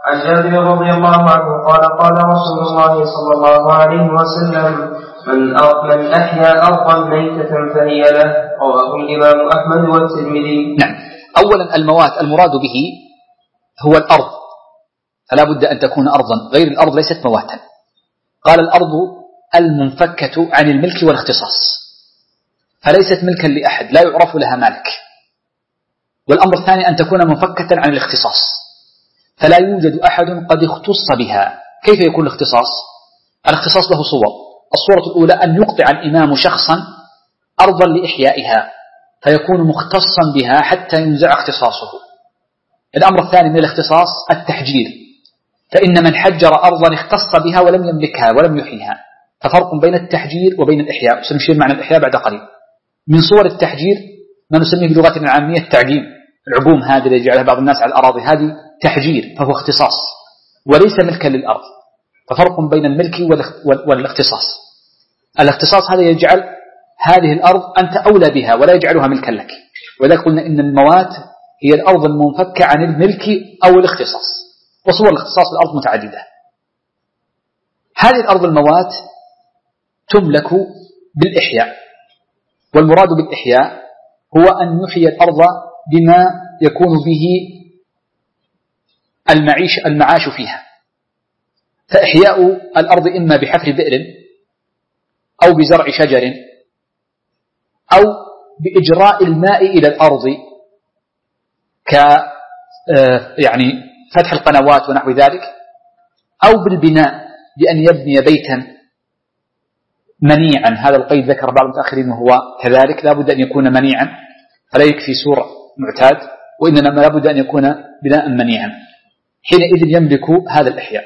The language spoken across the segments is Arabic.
عن جابر رضي الله عنه قال قال رسول الله صلى الله عليه وسلم من أحيا أرضا ميتة فهي له. رواه الإمام أحمد والترمذي. نعم. أولا الموات المراد به هو الأرض، فلا بد أن تكون أرضا، غير الأرض ليست مواتا. قال الأرض المنفكة عن الملك والاختصاص، فليست ملكا لأحد، لا يعرف لها مالك. والأمر الثاني أن تكون منفكة عن الاختصاص، فلا يوجد أحد قد اختص بها. كيف يكون الاختصاص؟ الاختصاص له صور. الصورة الأولى أن يقطع الإمام شخصا أرضا لإحيائها فيكون مختصا بها حتى ينزع اختصاصه. الأمر الثاني من الاختصاص التحجير، فإن من حجر أرضا اختص بها ولم يملكها ولم يحييها، ففرق بين التحجير وبين الإحياء، سنشير معنى الإحياء بعد قليل. من صور التحجير ما نسميه بلغتنا العامية التعجيم، العقوم هذه اللي يجعلها بعض الناس على الأراضي هذه تحجير، فهو اختصاص وليس ملكا للأرض، ففرق بين الملك والاختصاص. الاختصاص هذا يجعل هذه الأرض أنت أولى بها ولا يجعلها ملكا لك، ولذلك قلنا إن الموات هي الأرض المنفكة عن الملك أو الاختصاص، وصور الاختصاص الأرض متعددة. هذه الأرض الموات تملك بالإحياء، والمراد بالإحياء هو أن يحيي الأرض بما يكون به المعاش فيها. فإحياء الأرض إما بحفر بئر أو بزرع شجر أو بإجراء الماء إلى الأرض يعني فتح القنوات ونحو ذلك، أو بالبناء بأن يبني بيتا منيعا. هذا القيد ذكر بعض المتأخرين وهو كذلك، لا بد أن يكون منيعا، فلا يكفي سور معتاد، وإنما لا بد أن يكون بناء منيعا. حينئذ يملك هذا الإحياء.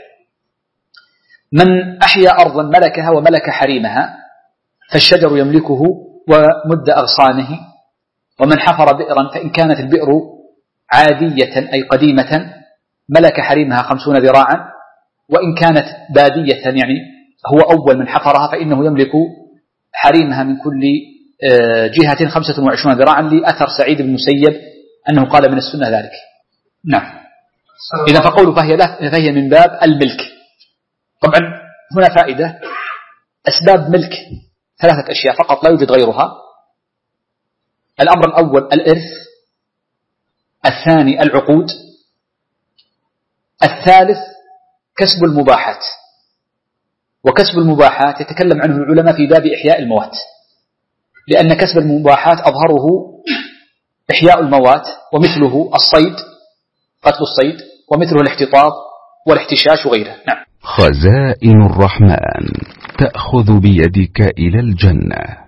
من أحيا أرضا ملكها وملك حريمها فالشجر يملكه ومد أغصانه، ومن حفر بئرا فإن كانت البئر عادية أي قديمة ملك حريمها 50 ذراعا، وإن كانت بادية يعني هو أول من حفرها فإنه يملك حريمها من كل جهة 25 ذراعا، لأثر سعيد بن المسيب أنه قال من السنة ذلك. نعم. إذا فقوله فهي من باب الملك. طبعا هنا فائدة، أسباب ملك 3 أشياء فقط لا يوجد غيرها. الأمر الأول الإرث، الثاني العقود، الثالث كسب المباحات. وكسب المباحات يتكلم عنه العلماء في باب إحياء الموات، لأن كسب المباحات أظهره إحياء الموات، ومثله الصيد قتل الصيد، ومثله الاحتطاب والاحتشاش وغيره. نعم. خزائن الرحمن تأخذ بيدك إلى الجنة.